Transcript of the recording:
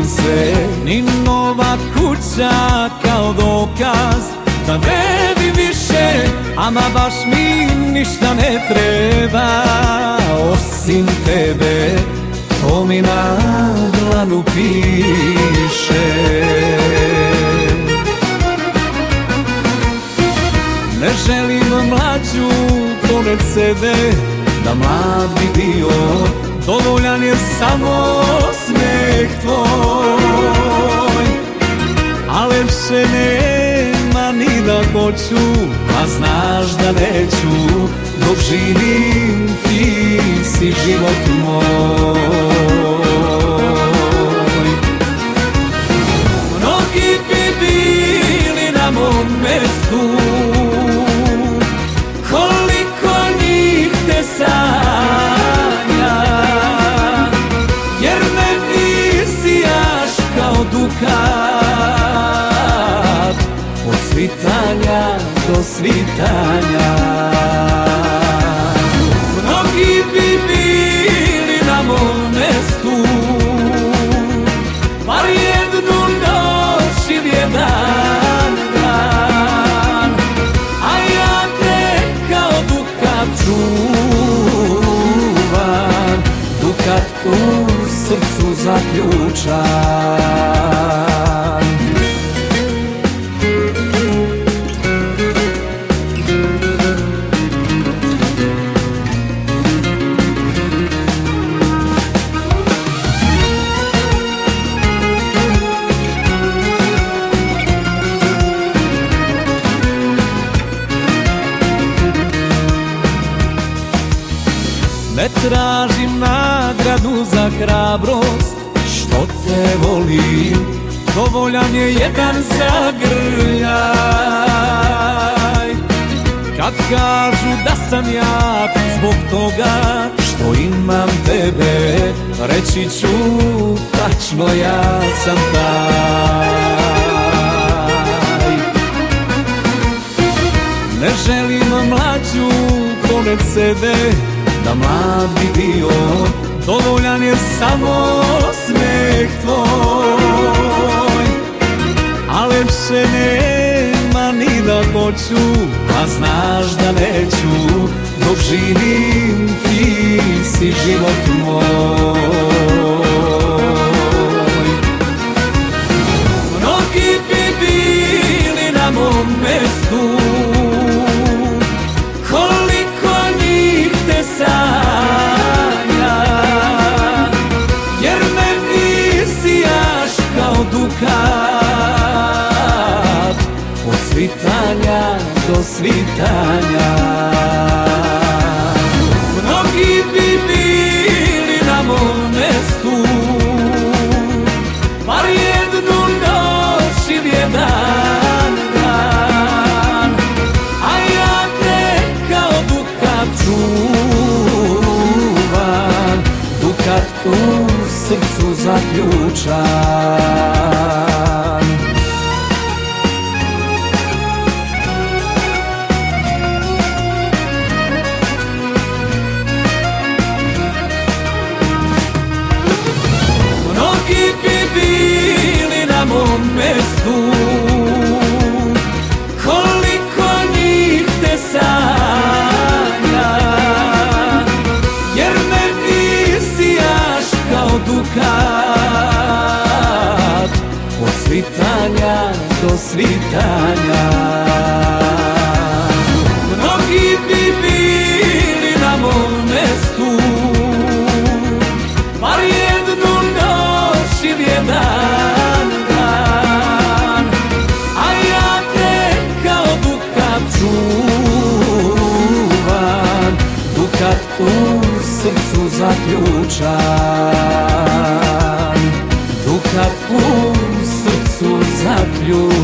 se, ni nova kuća kao dokaz da vredi više, ama baš mi ništa ne treba osim tebe, to mi na dlanu piše. Ne želim mlađu pored sebe, da mlad bi bio, dovoljan je samo smeh tvoj. A lepše nema ni da hoću, a znaš da neću, dok živim ti si život moj. Mnogi bi bili na mom mestu, koliko njih te sanja, jer me nisijaš kao dukat, od svitanja do svitanja. Mnogi bi bili na mom mestu, bar jednu noć ili jedan dan, a ja te kao dukat čuvam, dukat u srcu zaključan. Ne tražim nagradu za hrabrost, što te volim, dovoljan je jedan zagrljaj. Kad kažu da sam jak zbog toga što imam tebe, reći ću tačno ja sam taj. Ne želim mlađu pored sebe, da mlad bi bio, dovoljan je samo smeh tvoj. A lepše nema ni da hoću, a znaš da neću, dok živim ti si život moj. Mnogi bi bili na mom mestu, koliko njih te sanja, jer me nisijaš kao dukat, od svitanja do svitanja. Mnogi bi bili na mom mestu, bar jednu noć ili jedan dan, a ja te kao dukat čuvam, dukat u srcu zaključan. Mnogi bi bili na mom mestu, koliko njih te sanja, jer me nisijaš kao dukat, od svitanja do svitanja. Mnogi bi bili na mom mestu, bar jednu noć ili jedan dan, a ja te kao dukat čuvam, dukat u srcu zaključan, dukat u srcu zaključan.